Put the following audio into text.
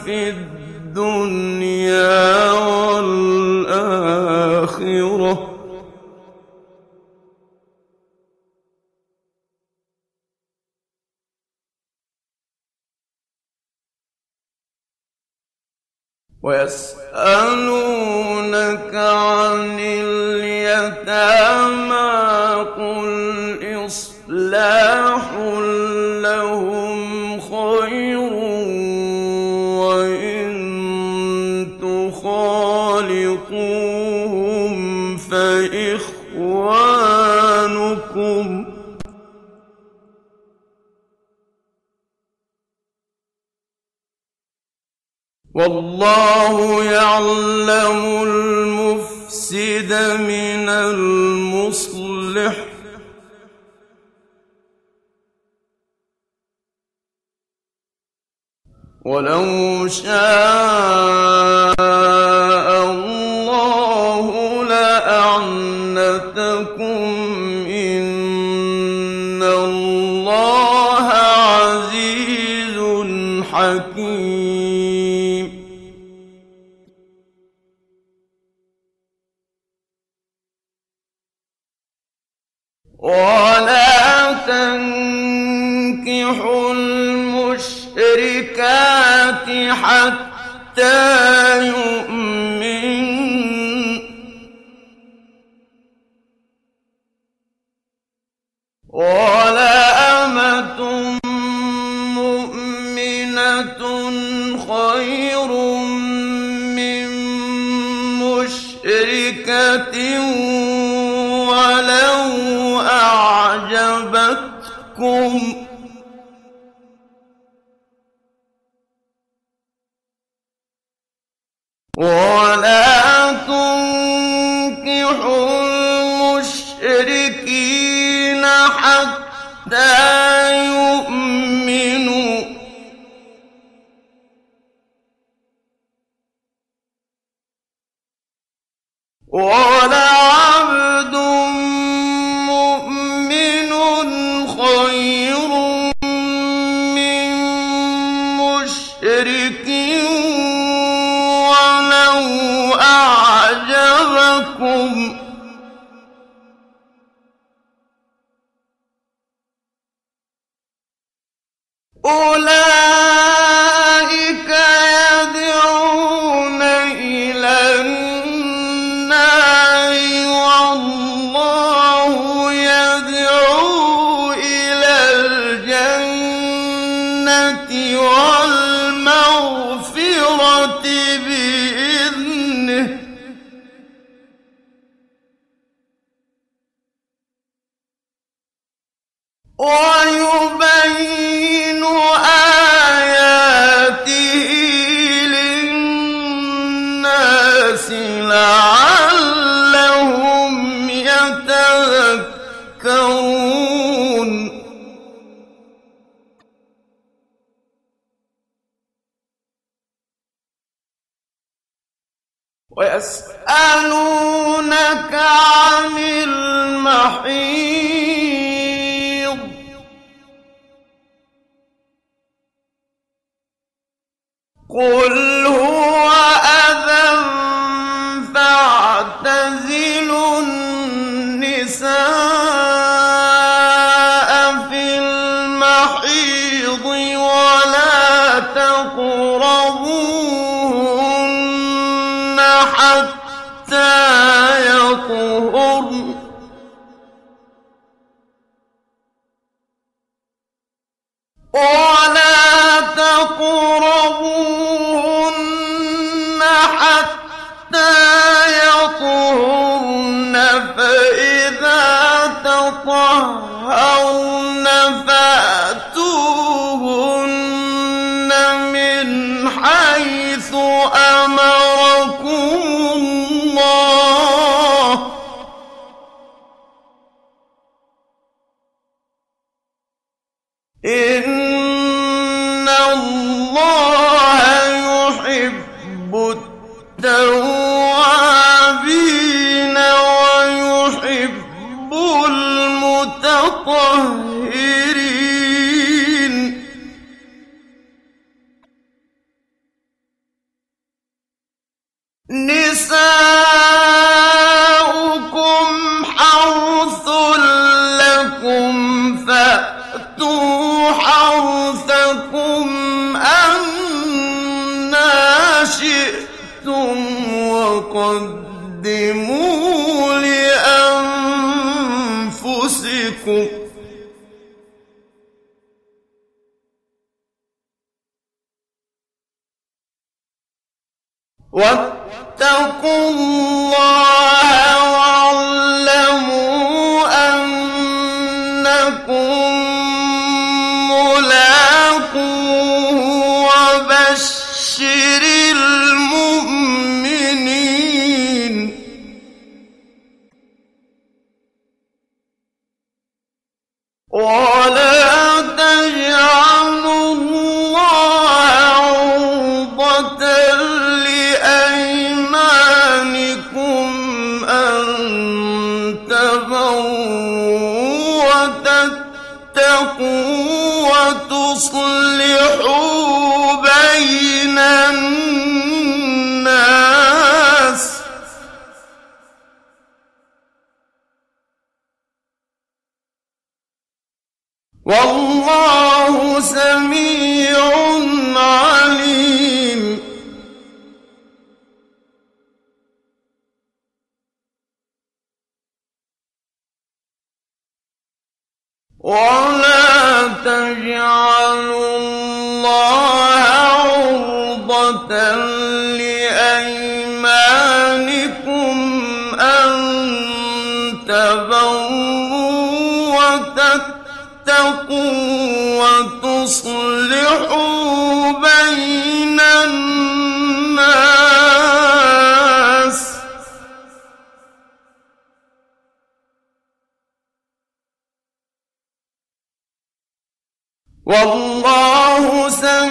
في الدنيا والآخرة ويسألونك عن اليتامى قل إصلاح لهم خير وإن تخالطوهم فإخوانكم والله يعلم المفسد من المصلح ولو شاء الله لأعنتكم إن الله عزيز حكيم ولا تنكحوا المشركات حتى يؤمن ولا أمة مؤمنة خير من مشركة ولو أعجبتكم ولا تنكحوا المشركين حتى يؤمنوا ولعبد مؤمن خير من مشرك ولو أعجبكم أولئك يدعون إلى النار والله يدعو إلى الجنة والمغفرة بإذنه ويبين آياته للناس لعلهم يتذكرون ويسألونك عن المحيض قل هو أذى فاعتزلوا النساء في المحيض ولا تقربوهن حتى يطهرن ولا تقربوهن حتى يطهرن فإذا تطهرن فأتوهن من حيث أمركم الله إن الله يحب التوابين ويحب المتطهرين شئتم وقدموا لأنفسكم واتقوا الله واعلموا أنكم ملاقوه وبشر المؤمنين ولا تجعلوا الله عرضة لأيمانكم أن تبروا وتتقوا وتصلحوا بين الناس والله سميع عليم ولا تجعلوا الله عرضة لأيمانكم أن تبروا وتتقوا وتصلحوا بين الناس والله سميع